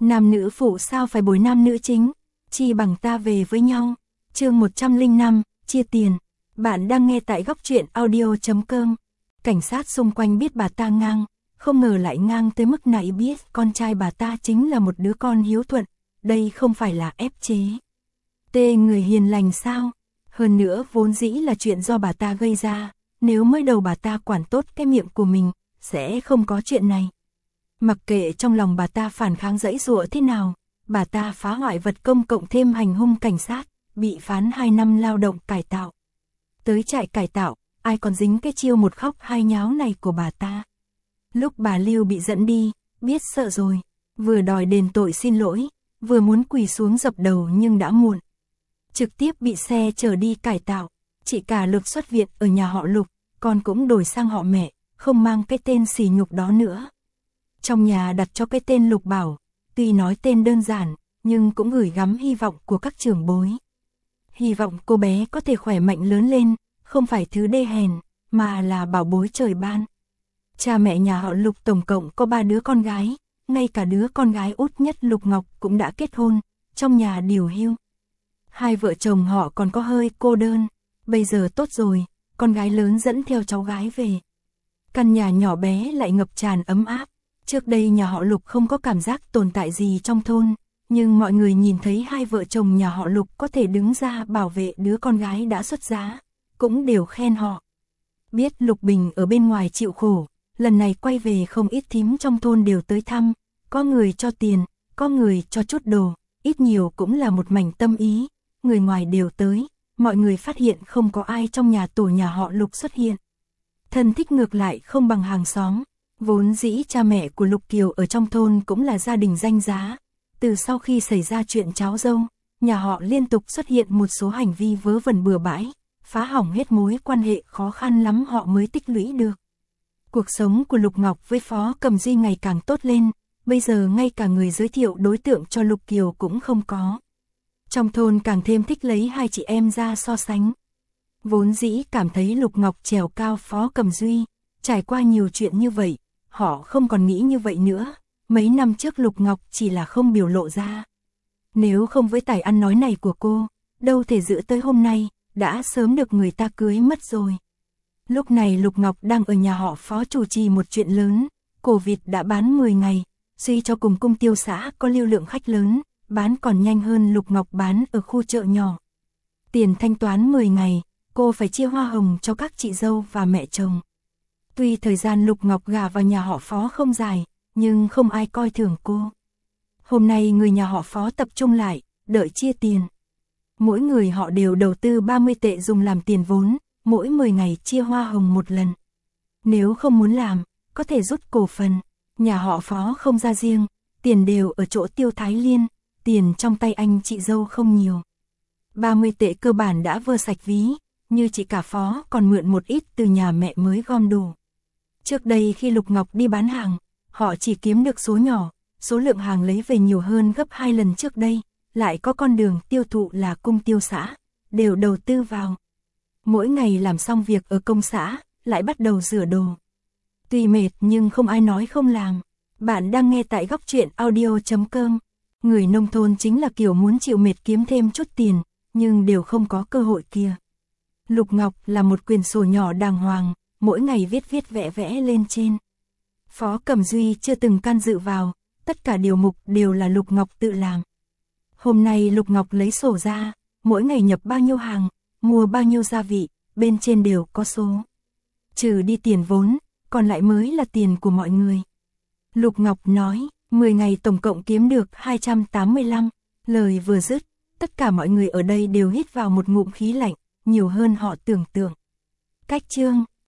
Nam nữ phụ sao phải bồi nam nữ chính, chi bằng ta về với nhau. Chương 105, chia tiền. Bạn đang nghe tại góc truyện audio.com. Cảnh sát xung quanh biết bà ta ngang, không ngờ lại ngang tới mức này, biết con trai bà ta chính là một đứa con hiếu thuận, đây không phải là ép chế. Tê người hiền lành sao? Hơn nữa vốn dĩ là chuyện do bà ta gây ra, nếu mới đầu bà ta quản tốt cái miệng của mình, sẽ không có chuyện này. Mặc kệ trong lòng bà ta phản kháng giãy giụa thế nào, bà ta phá hoại vật công cộng thêm hành hung cảnh sát, bị phán 2 năm lao động cải tạo. Tới trại cải tạo, ai còn dính cái chiêu một khóc hai nháo này của bà ta. Lúc bà Lưu bị dẫn đi, biết sợ rồi, vừa đòi đền tội xin lỗi, vừa muốn quỳ xuống dập đầu nhưng đã muộn. Trực tiếp bị xe chở đi cải tạo, chị cả Lực xuất viện ở nhà họ Lục, con cũng đổi sang họ mẹ, không mang cái tên sỉ nhục đó nữa. Trong nhà đặt cho cái tên Lục Bảo, tuy nói tên đơn giản, nhưng cũng gửi gắm hy vọng của các trưởng bối. Hy vọng cô bé có thể khỏe mạnh lớn lên, không phải thứ đê hèn, mà là bảo bối trời ban. Cha mẹ nhà họ Lục tổng cộng có 3 đứa con gái, ngay cả đứa con gái út nhất Lục Ngọc cũng đã kết hôn, trong nhà điều hưu. 2 vợ chồng họ còn có hơi cô đơn, bây giờ tốt rồi, con gái lớn dẫn theo cháu gái về. Căn nhà nhỏ bé lại ngập tràn ấm áp. Trước đây nhà họ Lục không có cảm giác tồn tại gì trong thôn, nhưng mọi người nhìn thấy 2 vợ chồng nhà họ Lục có thể đứng ra bảo vệ đứa con gái đã xuất giá, cũng đều khen họ. Biết Lục Bình ở bên ngoài chịu khổ, lần này quay về không ít thím trong thôn đều tới thăm, có người cho tiền, có người cho chút đồ, ít nhiều cũng là một mảnh tâm ý, người ngoài đều tới, mọi người phát hiện không có ai trong nhà tổ nhà họ Lục xuất hiện. Thân thích ngược lại không bằng hàng xóm. Vốn dĩ cha mẹ của Lục Kiều ở trong thôn cũng là gia đình danh giá. Từ sau khi xảy ra chuyện cháu dâu, nhà họ liên tục xuất hiện một số hành vi vớ vẩn bừa bãi, phá hỏng hết mối quan hệ khó khăn lắm họ mới tích lũy được. Cuộc sống của Lục Ngọc với Phó Cầm Duy ngày càng tốt lên, bây giờ ngay cả người giới thiệu đối tượng cho Lục Kiều cũng không có. Trong thôn càng thêm thích lấy 2 chị em ra so sánh. Vốn dĩ cảm thấy Lục Ngọc trèo cao Phó Cầm Duy, trải qua nhiều chuyện như vậy. Họ không còn nghĩ như vậy nữa, mấy năm trước Lục Ngọc chỉ là không biểu lộ ra. Nếu không với tài ăn nói này của cô, đâu thể giữ tới hôm nay, đã sớm được người ta cưới mất rồi. Lúc này Lục Ngọc đang ở nhà họ Phó chủ trì một chuyện lớn, cổ vịt đã bán 10 ngày, suy cho cùng cung tiêu xã có lưu lượng khách lớn, bán còn nhanh hơn Lục Ngọc bán ở khu chợ nhỏ. Tiền thanh toán 10 ngày, cô phải chia hoa hồng cho các chị dâu và mẹ chồng. Tuy thời gian Lục Ngọc gả vào nhà họ Phó không dài, nhưng không ai coi thường cô. Hôm nay người nhà họ Phó tập trung lại, đợi chia tiền. Mỗi người họ đều đầu tư 30 tệ dùng làm tiền vốn, mỗi 10 ngày chia hoa hồng một lần. Nếu không muốn làm, có thể rút cổ phần. Nhà họ Phó không ra riêng, tiền đều ở chỗ Tiêu Thái Liên, tiền trong tay anh chị dâu không nhiều. 30 tệ cơ bản đã vơ sạch ví, như chị cả Phó còn mượn một ít từ nhà mẹ mới gom đủ. Trước đây khi Lục Ngọc đi bán hàng, họ chỉ kiếm được số nhỏ, số lượng hàng lấy về nhiều hơn gấp 2 lần trước đây, lại có con đường tiêu thụ là cung tiêu xã, đều đầu tư vào. Mỗi ngày làm xong việc ở công xã, lại bắt đầu rửa đồ. Tuy mệt nhưng không ai nói không làm. Bạn đang nghe tại góc truyện audio.com. Người nông thôn chính là kiểu muốn chịu mệt kiếm thêm chút tiền, nhưng đều không có cơ hội kia. Lục Ngọc là một quyển sổ nhỏ đàng hoàng, mỗi ngày viết vẽ vẽ lên trên. Phó Cầm Duy chưa từng can dự vào, tất cả điều mục đều là Lục Ngọc tự làm. Hôm nay Lục Ngọc lấy sổ ra, mỗi ngày nhập bao nhiêu hàng, mua bao nhiêu gia vị, bên trên đều có số. Trừ đi tiền vốn, còn lại mới là tiền của mọi người. Lục Ngọc nói, 10 ngày tổng cộng kiếm được 285, lời vừa dứt, tất cả mọi người ở đây đều hít vào một ngụm khí lạnh, nhiều hơn họ tưởng tượng. Cách chương